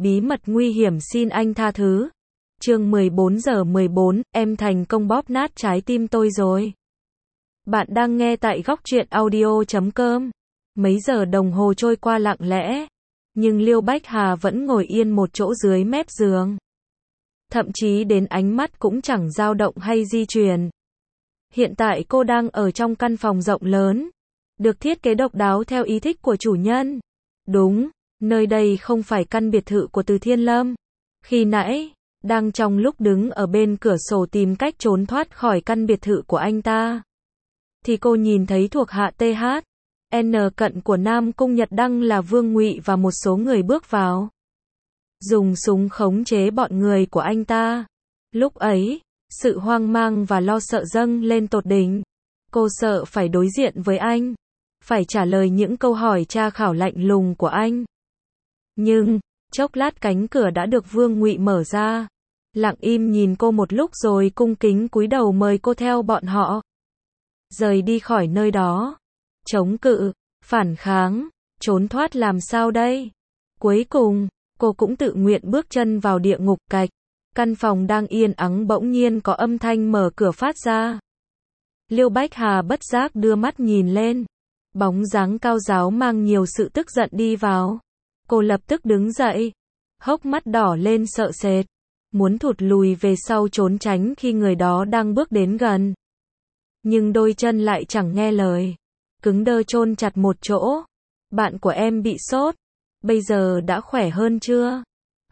bí mật nguy hiểm xin anh tha thứ. Chương 14:14, em thành công bóp nát trái tim tôi rồi. Bạn đang nghe tại góc truyện audio.com. Mấy giờ đồng hồ trôi qua lặng lẽ, nhưng Liêu Bách Hà vẫn ngồi yên một chỗ dưới mép giường. Thậm chí đến ánh mắt cũng chẳng dao động hay di chuyển. Hiện tại cô đang ở trong căn phòng rộng lớn, được thiết kế độc đáo theo ý thích của chủ nhân. Đúng, nơi đây không phải căn biệt thự của Từ Thiên Lâm. Khi nãy, đang trong lúc đứng ở bên cửa sổ tìm cách trốn thoát khỏi căn biệt thự của anh ta, thì cô nhìn thấy thuộc hạ THN cận của Nam Cung Nhật Đăng là Vương Ngụy và một số người bước vào, dùng súng khống chế bọn người của anh ta. Lúc ấy, sự hoang mang và lo sợ dâng lên tột đỉnh. Cô sợ phải đối diện với anh, phải trả lời những câu hỏi tra khảo lạnh lùng của anh. Nhưng, chốc lát cánh cửa đã được Vương Ngụy mở ra, lặng im nhìn cô một lúc rồi cung kính cúi đầu mời cô theo bọn họ rời đi khỏi nơi đó. Chống cự, phản kháng, trốn thoát làm sao đây? Cuối cùng, cô cũng tự nguyện bước chân vào địa ngục. Cạch. Căn phòng đang yên ắng bỗng nhiên có âm thanh mở cửa phát ra. Liêu Bách Hà bất giác đưa mắt nhìn lên. Bóng dáng cao ráo mang nhiều sự tức giận đi vào. Cô lập tức đứng dậy, hốc mắt đỏ lên sợ sệt, muốn thụt lùi về sau trốn tránh khi người đó đang bước đến gần. Nhưng đôi chân lại chẳng nghe lời, cứng đơ chôn chặt một chỗ. Bạn của em bị sốt, bây giờ đã khỏe hơn chưa?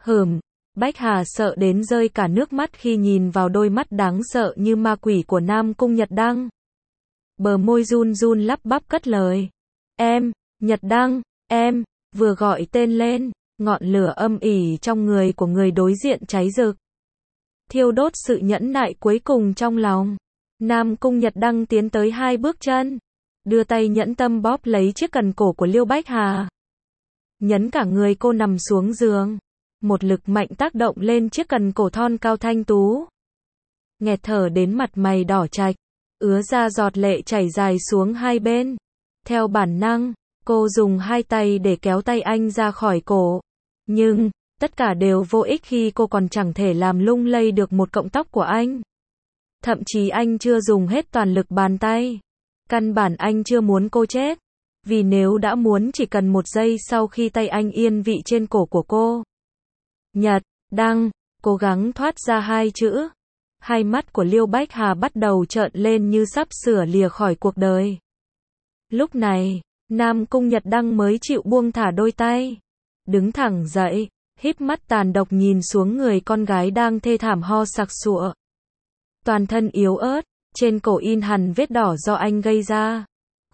Bách Hà sợ đến rơi cả nước mắt khi nhìn vào đôi mắt đáng sợ như ma quỷ của Nam Cung Nhật Đăng. Bờ môi run run lắp bắp cất lời. Em, Nhật Đăng, em. Vừa gọi tên lên, ngọn lửa âm ỉ trong người của người đối diện cháy rực, thiêu đốt sự nhẫn nại cuối cùng trong lòng. Nam Cung Nhật Đăng tiến tới 2 bước chân, đưa tay nhẫn tâm bóp lấy chiếc cần cổ của Liêu Bách Hà, nhấn cả người cô nằm xuống giường. Một lực mạnh tác động lên chiếc cần cổ thon cao thanh tú. Nghẹt thở đến mặt mày đỏ chạch, ứa ra giọt lệ chảy dài xuống hai bên. Theo bản năng, cô dùng 2 tay để kéo tay anh ra khỏi cổ. Nhưng, tất cả đều vô ích khi cô còn chẳng thể làm lung lay được một cọng tóc của anh. Thậm chí anh chưa dùng hết toàn lực bàn tay. Căn bản anh chưa muốn cô chết. Vì nếu đã muốn chỉ cần 1 giây sau khi tay anh yên vị trên cổ của cô. Nhật Đăng, cố gắng thoát ra 2 chữ. Hai mắt của Liêu Bách Hà bắt đầu trợn lên như sắp sửa lìa khỏi cuộc đời. Lúc này, Nam Cung Nhật Đăng mới chịu buông thả đôi tay. Đứng thẳng dậy, híp mắt tàn độc nhìn xuống người con gái đang thê thảm ho sặc sụa. Toàn thân yếu ớt, trên cổ in hằn vết đỏ do anh gây ra.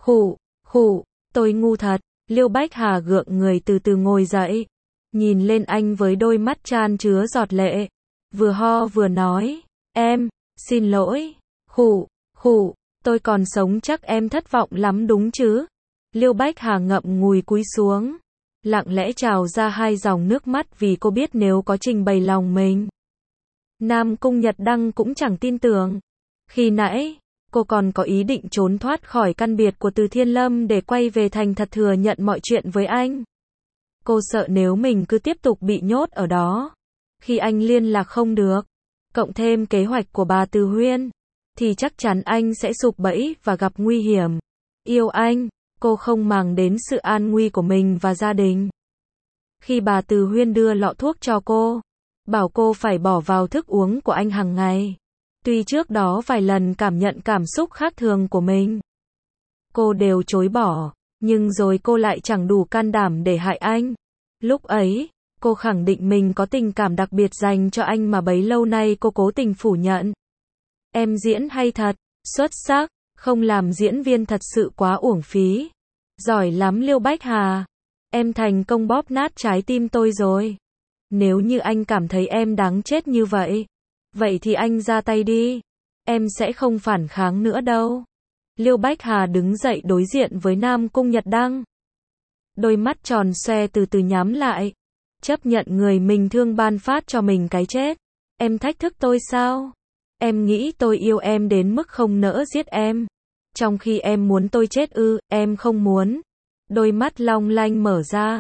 Khụ, tôi ngu thật. Liêu Bách Hà gượng người từ từ ngồi dậy, nhìn lên anh với đôi mắt chan chứa giọt lệ. Vừa ho vừa nói, em, xin lỗi. Khụ, tôi còn sống chắc em thất vọng lắm đúng chứ? Liêu Bách Hà ngậm ngùi cúi xuống, lặng lẽ trào ra 2 dòng nước mắt vì cô biết nếu có trình bày lòng mình, Nam Cung Nhật Đăng cũng chẳng tin tưởng. Khi nãy, cô còn có ý định trốn thoát khỏi căn biệt của Từ Thiên Lâm để quay về thành thật thừa nhận mọi chuyện với anh. Cô sợ nếu mình cứ tiếp tục bị nhốt ở đó, khi anh liên lạc không được, cộng thêm kế hoạch của bà Từ Huyên, thì chắc chắn anh sẽ sụp bẫy và gặp nguy hiểm. Yêu anh, cô không màng đến sự an nguy của mình và gia đình. Khi bà Từ Huyên đưa lọ thuốc cho cô, bảo cô phải bỏ vào thức uống của anh hàng ngày. Tuy trước đó vài lần cảm nhận cảm xúc khác thường của mình, cô đều chối bỏ, nhưng rồi cô lại chẳng đủ can đảm để hại anh. Lúc ấy, cô khẳng định mình có tình cảm đặc biệt dành cho anh mà bấy lâu nay cô cố tình phủ nhận. Em diễn hay thật, xuất sắc, không làm diễn viên thật sự quá uổng phí. Giỏi lắm Liêu Bách Hà, em thành công bóp nát trái tim tôi rồi. Nếu như anh cảm thấy em đáng chết như vậy thì anh ra tay đi. Em sẽ không phản kháng nữa đâu. Liêu Bách Hà đứng dậy đối diện với Nam Cung Nhật Đăng. Đôi mắt tròn xoe từ từ nhắm lại. Chấp nhận người mình thương ban phát cho mình cái chết. Em thách thức tôi sao? Em nghĩ tôi yêu em đến mức không nỡ giết em. Trong khi em muốn tôi chết ư? Em không muốn. Đôi mắt long lanh mở ra.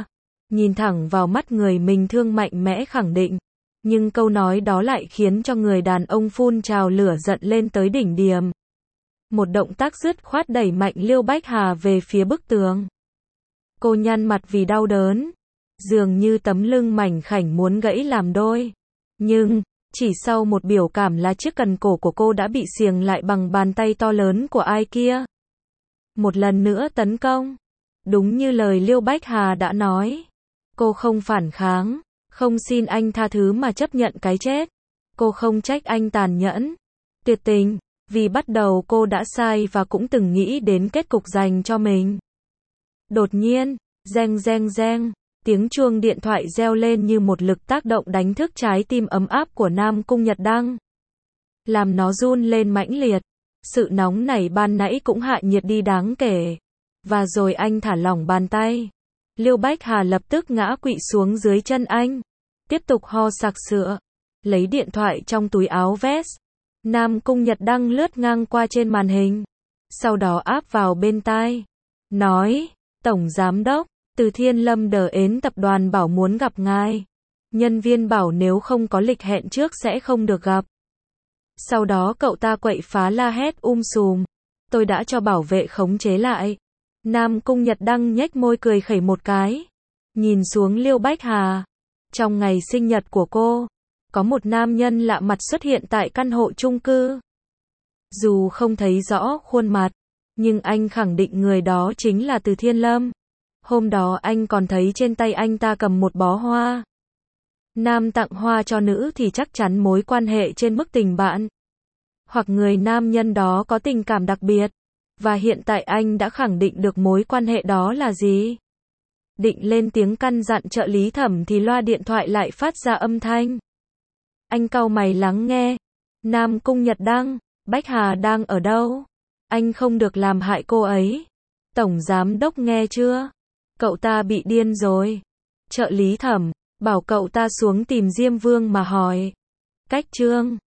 nhìn thẳng vào mắt người mình thương mạnh mẽ khẳng định. Nhưng câu nói đó lại khiến cho người đàn ông phun trào lửa giận lên tới đỉnh điểm. Một động tác dứt khoát đẩy mạnh Liêu Bách Hà về phía bức tường. Cô nhăn mặt vì đau đớn. Dường như tấm lưng mảnh khảnh muốn gãy làm đôi. Nhưng, chỉ sau một biểu cảm là chiếc cần cổ của cô đã bị xiềng lại bằng bàn tay to lớn của ai kia. Một lần nữa tấn công. Đúng như lời Liêu Bách Hà đã nói. Cô không phản kháng, không xin anh tha thứ mà chấp nhận cái chết. Cô không trách anh tàn nhẫn, tuyệt tình, vì bắt đầu cô đã sai và cũng từng nghĩ đến kết cục dành cho mình. Đột nhiên, reng reng reng, tiếng chuông điện thoại reo lên như một lực tác động đánh thức trái tim ấm áp của Nam Cung Nhật Đăng. Làm nó run lên mãnh liệt. Sự nóng nảy ban nãy cũng hạ nhiệt đi đáng kể. Và rồi anh thả lỏng bàn tay. Liêu Bách Hà lập tức ngã quỵ xuống dưới chân anh. Tiếp tục ho sặc sụa. Lấy điện thoại trong túi áo vest. Nam Cung Nhật Đăng lướt ngang qua trên màn hình. Sau đó áp vào bên tai. Nói, Tổng Giám đốc, từ Thiên Lâm Đờ Ến tập đoàn bảo muốn gặp ngài. Nhân viên bảo nếu không có lịch hẹn trước sẽ không được gặp. Sau đó cậu ta quậy phá la hét sùm. Tôi đã cho bảo vệ khống chế lại. Nam Cung Nhật Đăng nhếch môi cười khẩy một cái. Nhìn xuống Liêu Bách Hà. Trong ngày sinh nhật của cô, có một nam nhân lạ mặt xuất hiện tại căn hộ chung cư. Dù không thấy rõ khuôn mặt, nhưng anh khẳng định người đó chính là Từ Thiên Lâm. Hôm đó anh còn thấy trên tay anh ta cầm một bó hoa. Nam tặng hoa cho nữ thì chắc chắn mối quan hệ trên mức tình bạn. Hoặc người nam nhân đó có tình cảm đặc biệt. Và hiện tại anh đã khẳng định được mối quan hệ đó là gì. Định lên tiếng căn dặn trợ lý Thẩm thì loa điện thoại lại phát ra âm thanh. Anh cau mày lắng nghe. Nam Cung Nhật Đăng, Bách Hà đang ở đâu? Anh không được làm hại cô ấy. Tổng Giám đốc nghe chưa? Cậu ta bị điên rồi. Trợ lý Thẩm bảo cậu ta xuống tìm Diêm Vương mà hỏi. Cách Trương